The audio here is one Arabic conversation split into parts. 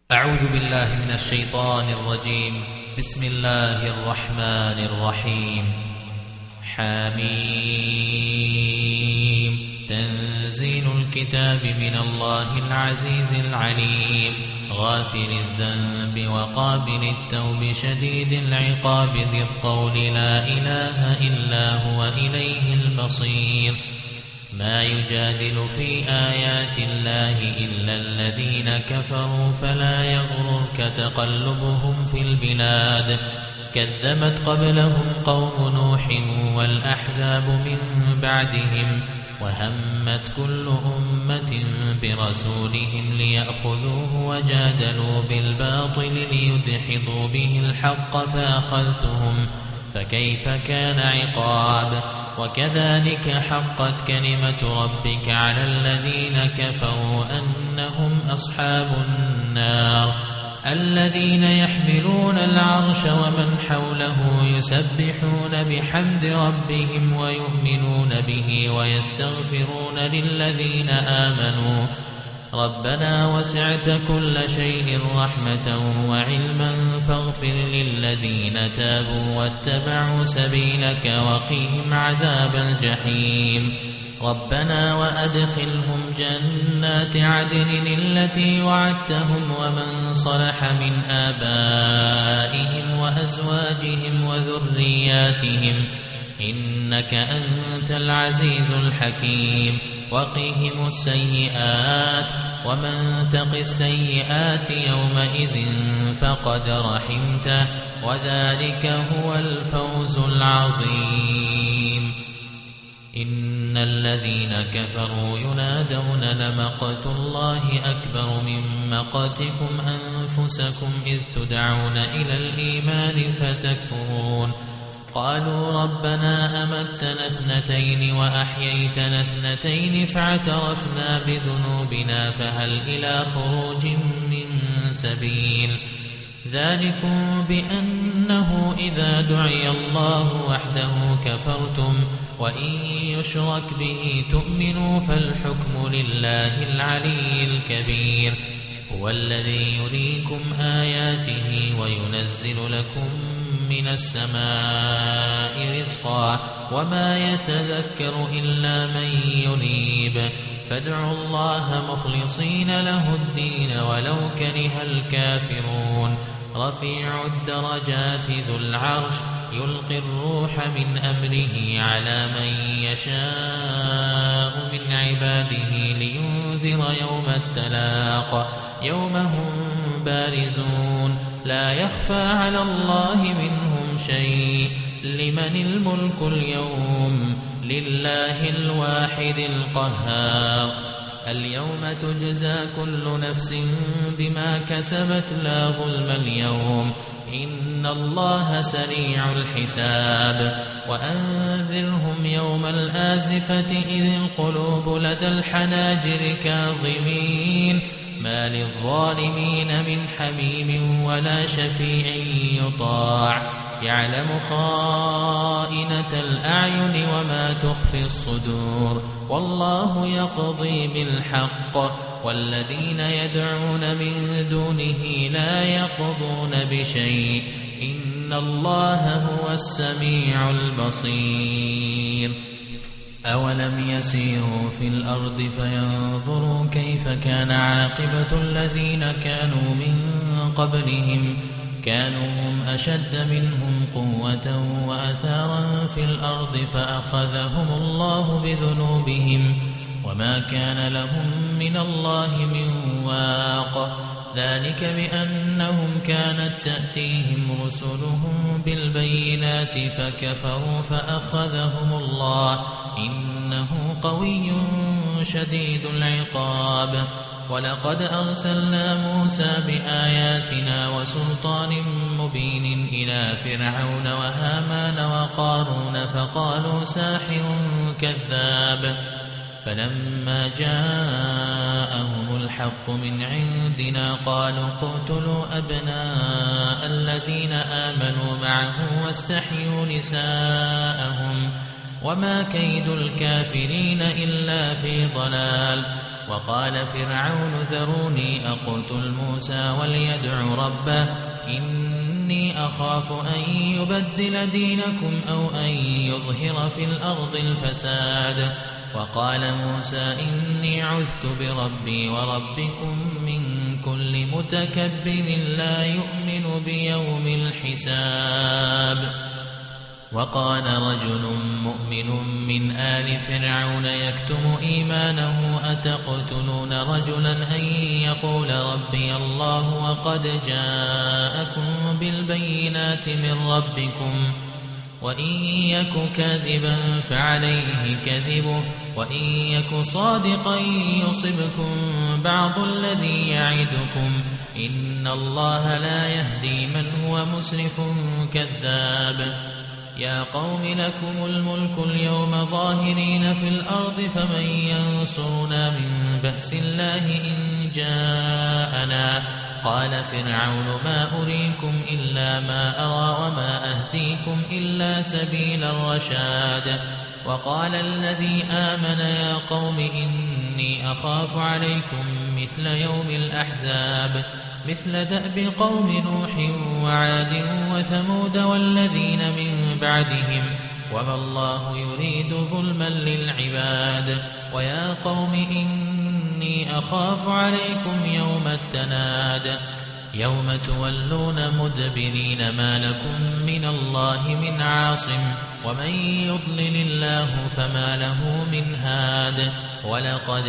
أعوذ بالله من الشيطان الرجيم. بسم الله الرحمن الرحيم. حميم. تنزيل الكتاب من الله العزيز العليم، غافر الذنب وقابل التوب شديد العقاب ذي الطول، لا إله إلا هو إليه المصير. ما يجادل في آيات الله إلا الذين كفروا، فلا يغررك تقلبهم في البلاد. كذبت قبلهم قوم نوح والأحزاب من بعدهم، وهمت كل أمة برسولهم ليأخذوه، وجادلوا بالباطل ليدحضوا به الحق، فأخذتهم فكيف كان عقاب. وكذلك حقت كلمة ربك على الذين كفروا أنهم أصحاب النار، الذين يحملون العرش ومن حوله يسبحون بحمد ربهم ويؤمنون به ويستغفرون للذين آمنوا ربنا وسعت كل شيء رحمة وعلما، فاغفر للذين تابوا واتبعوا سبيلك وقهم عذاب الجحيم. ربنا وأدخلهم جنات عدن التي وعدتهم ومن صلح من آبائهم وأزواجهم وذرياتهم، إنك أنت العزيز الحكيم. وقهم السيئات، ومن تق السيئات يومئذ فقد رحمته، وذلك هو الفوز العظيم. إن الذين كفروا ينادون لمقت الله أكبر من مقتكم أنفسكم إذ تدعون إلى الإيمان فتكفرون. قالوا ربنا أمتنا اثنتين وأحييتنا اثنتين فاعترفنا بذنوبنا فهل إلى خروج من سبيل. ذلكم بأنه إذا دعي الله وحده كفرتم، وإن يشرك به تؤمنوا، فالحكم لله العلي الكبير. هو الذي يريكم آياته وينزل لكم من السماء رزقا، وما يتذكر إلا من ينيب. فادعوا الله مخلصين له الدين ولو كره الكافرون. رفيع الدرجات ذو العرش يلقي الروح من أمره على من يشاء من عباده لينذر يوم التلاق، يوم هم بارزون لا يخفى على الله منهم شيء. لمن الملك اليوم؟ لله الواحد القهار. اليوم تجزى كل نفس بما كسبت لا ظلم اليوم، إن الله سريع الحساب. وأنذرهم يوم الآزفة إذ القلوب لدى الحناجر كاظمين، ما للظالمين من حميم ولا شفيع يطاع. يعلم خائنة الأعين وما تخفي الصدور، والله يقضي بالحق، والذين يدعون من دونه لا يقضون بشيء، إن الله هو السميع البصير. أولم يسيروا في الأرض فينظروا كيف كان عاقبة الذين كانوا من قبلهم، كانوا هم أشد منهم قوة وأثارا في الأرض فأخذهم الله بذنوبهم، وما كان لهم من الله من واق. ذلك بأنهم كانت تأتيهم رسلهم بالبينات فكفروا فأخذهم الله، إنه قوي شديد العقاب. ولقد أرسلنا موسى بآياتنا وسلطان مبين إلى فرعون وهامان وقارون فقالوا ساحر كذاب، فلما جاءهم الحق من عندنا قالوا اقتلوا أبناء الذين آمنوا معه واستحيوا نساءهم، وما كيد الكافرين إلا في ضلال. وقال فرعون ذروني أقتل موسى وليدع ربه إني أخاف أن يبدل دينكم أو أن يظهر في الأرض الفساد. وقال موسى إني عذت بربي وربكم من كل متكبر لا يؤمن بيوم الحساب. وقال رجل مؤمن من آل فرعون يكتم إيمانه أتقتلون رجلا أن يقول ربي الله وقد جاءكم بالبينات من ربكم وإن يك كاذبا فعليه كذبه وإن يك صادقا يصبكم بعض الذي يعدكم إن الله لا يهدي من هو مسرف كذاب. يا قوم لكم الملك اليوم ظاهرين في الأرض فمن ينصرنا من بأس الله إن جاءنا. قال فرعون ما أريكم إلا ما أرى وما أهديكم إلا سبيل الرشاد. وقال الذي آمن يا قوم إني أخاف عليكم مثل يوم الأحزاب مثل دأب قوم نوح وعاد وثمود والذين من بعدهم وما الله يريد ظلما للعباد. ويا قوم إني أخاف عليكم يوم التناد يوم تولون مدبرين ما لكم من الله من عاصم ومن يضلل الله فما له من هاد. ولقد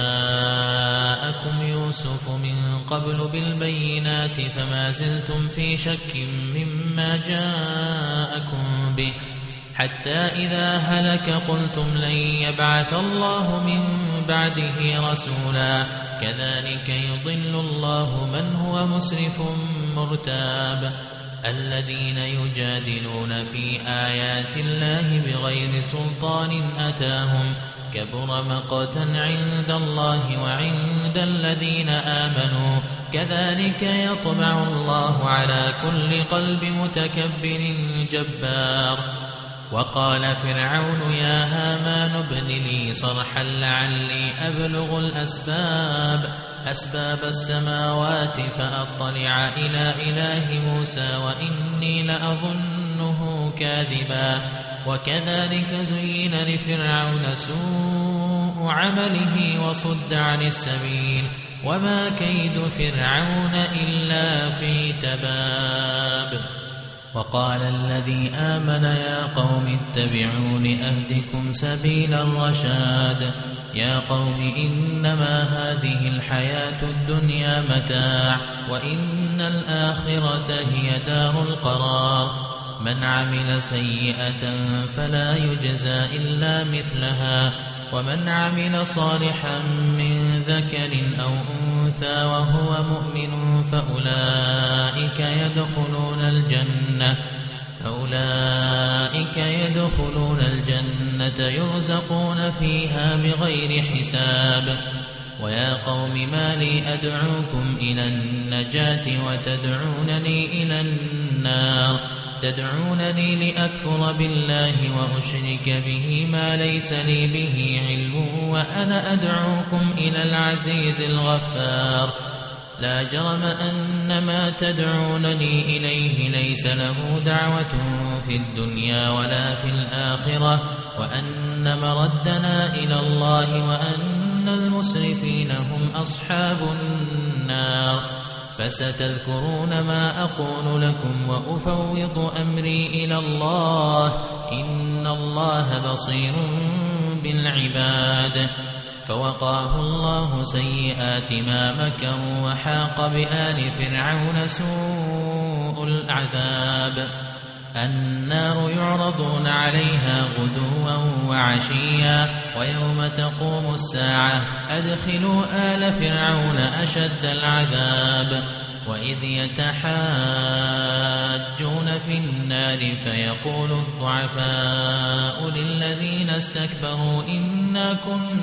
جاءكم يوسف من قبل بالبينات فما زلتم في شك مما جاءكم به حتى إذا هلك قلتم لن يبعث الله من بعده رسولا كذلك يضل الله من هو مسرف مرتاب. الذين يجادلون في آيات الله بغير سلطان أتاهم كبر مقتا عند الله وعند الذين آمنوا كذلك يطبع الله على كل قلب متكبر جبار. وقال فرعون يا هامان ابن لي صرحا لعلي أبلغ أسباب السماوات فأطلع إلى إله موسى وإني لأظنه كاذبا. وكذلك زين لفرعون سوء عمله وصد عن السبيل وما كيد فرعون إلا في تباب. وقال الذي آمن يا قوم اتبعون أهدكم سبيل الرشاد. يا قوم إنما هذه الحياة الدنيا متاع وإن الآخرة هي دار القرار. من عمل سيئة فلا يجزى إلا مثلها ومن عمل صالحا من ذكر أو أنثى وهو مؤمن فأولئك يدخلون الجنة يرزقون فيها بغير حساب. ويا قوم ما لي أدعوكم إلى النجاة وتدعونني إلى النار تدعونني لأكفر بالله وأشرك به ما ليس لي به علم وأنا أدعوكم إلى العزيز الغفار. لا جرم أن ما تدعونني إليه ليس له دعوة في الدنيا ولا في الآخرة وأن مردنا إلى الله وأن المسرفين هم أصحاب النار. فستذكرون ما أقول لكم وأفوض أمري إلى الله إن الله بصير بالعباد. فوقاه الله سيئات ما مكروا وحاق بآل فرعون سوء العذاب. النار يعرضون عليها غدوا وعشيا ويوم تقوم الساعة أدخلوا آل فرعون أشد العذاب. وإذ يتحاجون في النار فيقول الضعفاء للذين استكبروا إنا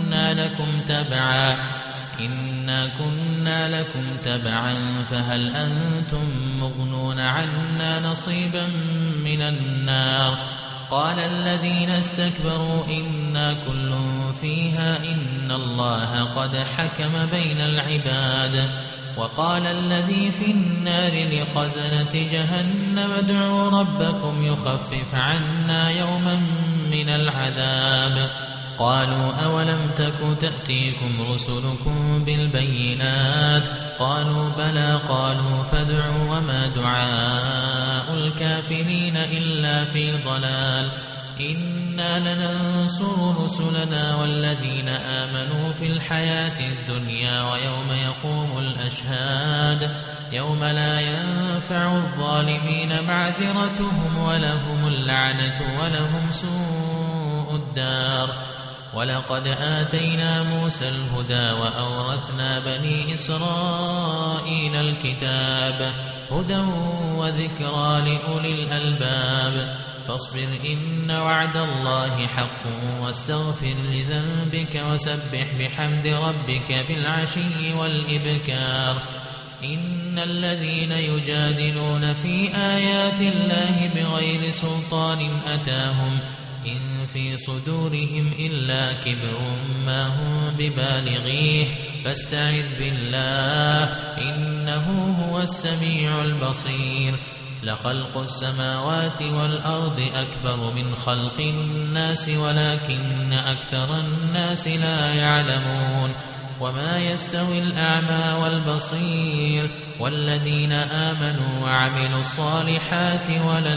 كنا لكم تبعا فهل أنتم مغنون عنا نصيبا من النار قال الذين استكبروا إنا كل فيها إن الله قد حكم بين العباد وقال الذي في النار لخزنة جهنم ادعوا ربكم يخفف عنا يوما من العذاب قالوا أولم تك تأتيكم رسلكم بالبينات قالوا بلى قالوا فادعوا وما دعاء الكافرين إلا في ضلال إنا لننصر رسلنا والذين آمنوا في الحياة الدنيا ويوم يقوم الأشهاد يوم لا ينفع الظالمين معذرتهم ولهم اللعنة ولهم سوء الدار ولقد آتينا موسى الهدى وأورثنا بني إسرائيل الكتاب هدى وذكرى لأولي الألباب فاصبر إن وعد الله حق واستغفر لذنبك وسبح بحمد ربك بالعشي والإبكار إن الذين يجادلون في آيات الله بغير سلطان أتاهم إن في صدورهم إلا كبر ما هم ببالغيه فاستعذ بالله إنه هو السميع البصير لخلق السماوات والأرض أكبر من خلق الناس ولكن أكثر الناس لا يعلمون وما يستوي الأعمى والبصير والذين آمنوا وعملوا الصالحات ولا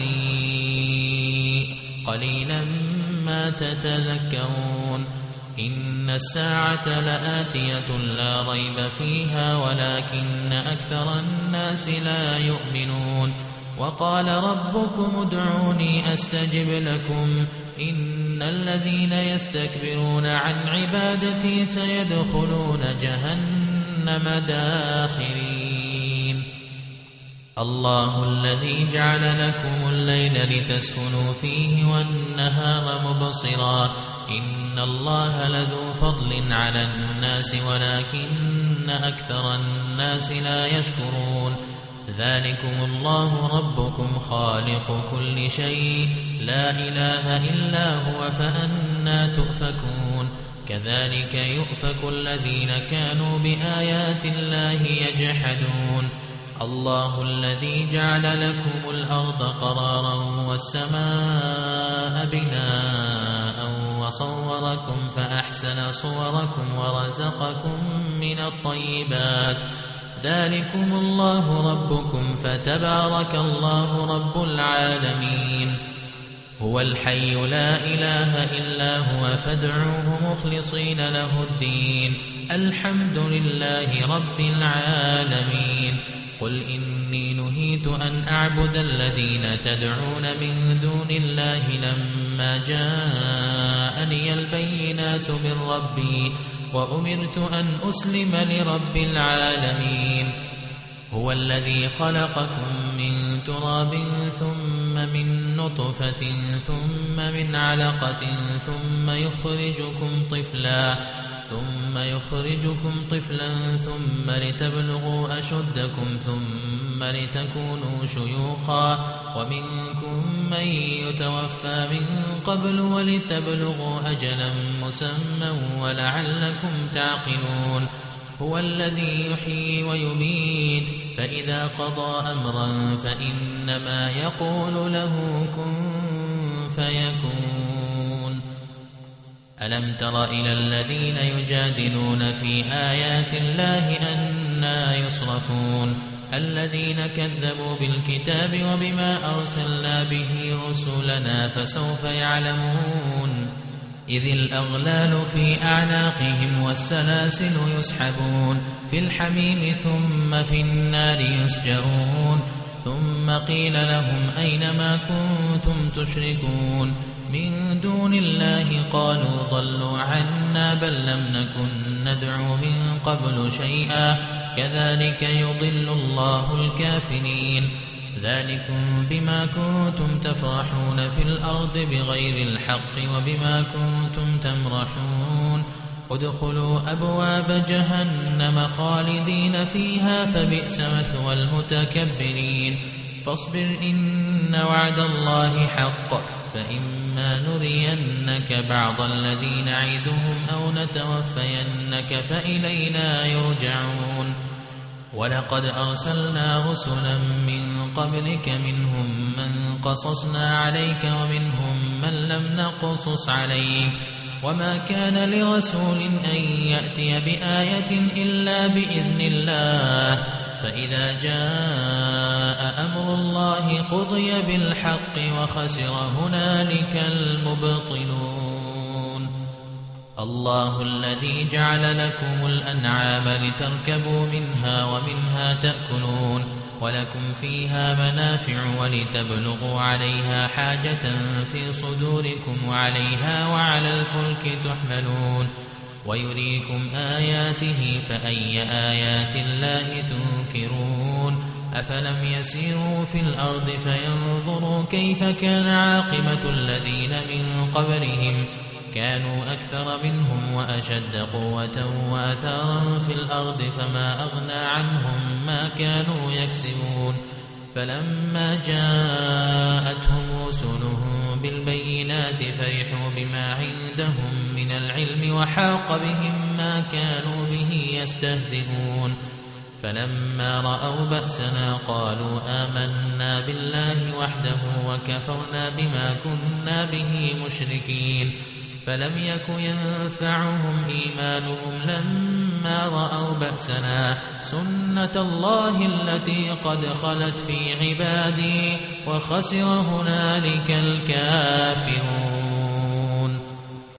المسيء قليلا ما تتذكرون إن الساعة لآتية لا ريب فيها ولكن أكثر الناس لا يؤمنون وقال ربكم ادعوني أستجب لكم إن الذين يستكبرون عن عبادتي سيدخلون جهنم داخرين الله الذي جعل لكم الليل لتسكنوا فيه والنهار مبصرا إن الله لذو فضل على الناس ولكن أكثر الناس لا يشكرون ذلكم الله ربكم خالق كل شيء لا إله إلا هو فأنى تؤفكون كذلك يؤفك الذين كانوا بآيات الله يجحدون الله الذي جعل لكم الأرض قرارا والسماء بناء وصوركم فأحسن صوركم ورزقكم من الطيبات ذلكم الله ربكم فتبارك الله رب العالمين هو الحي لا إله إلا هو فادعوه مخلصين له الدين الحمد لله رب العالمين قل إني نهيت أن أعبد الذين تدعون من دون الله لما جاءني البينات من ربي وأمرت أن أسلم لرب العالمين هو الذي خلقكم من تراب ثم من نطفة ثم من علقة ثم يخرجكم طفلا ثم لتبلغوا أشدكم ثم لتكونوا شيوخا ومنكم من يتوفى من قبل ولتبلغوا أجلا مسمى ولعلكم تعقلون هو الذي يحيي ويميت فإذا قضى أمرا فإنما يقول له كن فيكون ألم تر إلى الذين يجادلون في آيات الله أنى يصرفون الذين كذبوا بالكتاب وبما أرسلنا به رسلنا فسوف يعلمون إذ الأغلال في أعناقهم والسلاسل يسحبون في الحميم ثم في النار يسجرون ثم قيل لهم أين ما كنتم تشركون من دون الله قالوا ضلوا عنا بل لم نكن ندعو من قبل شيئا كذلك يضل الله الكافرين ذلكم بما كنتم تفرحون في الأرض بغير الحق وبما كنتم تمرحون ادخلوا أبواب جهنم خالدين فيها فبئس مثوى المتكبرين فاصبر إن وعد الله حق فإما نرينك بعض الذي نعدهم أو نتوفينك فإلينا يرجعون ولقد أرسلنا رسلا من قبلك منهم من قصصنا عليك ومنهم من لم نقصص عليك وما كان لرسول أن يأتي بآية إلا بإذن الله فإذا جاء أمر الله قضي بالحق وخسر هنالك المبطلون الله الذي جعل لكم الأنعام لتركبوا منها ومنها تأكلون ولكم فيها منافع ولتبلغوا عليها حاجة في صدوركم وعليها وعلى الفلك تحملون ويريكم آياته فأي آيات الله تنكرون أفلم يسيروا في الأرض فينظروا كيف كان عاقبة الذين من قبلهم كانوا أكثر منهم وأشد قوة وأثارا في الأرض فما أغنى عنهم ما كانوا يكسبون فلما جاءتهم رسلهم بالبينات فرحوا بما عندهم من العلم وحاق بهم ما كانوا به يستهزئون فلما رأوا بأسنا قالوا آمنا بالله وحده وكفرنا بما كنا به مشركين فلم يك ينفعهم إيمانهم لما رأوا بأسنا سنة الله التي قد خلت في عبادي وخسر هنالك الكافرون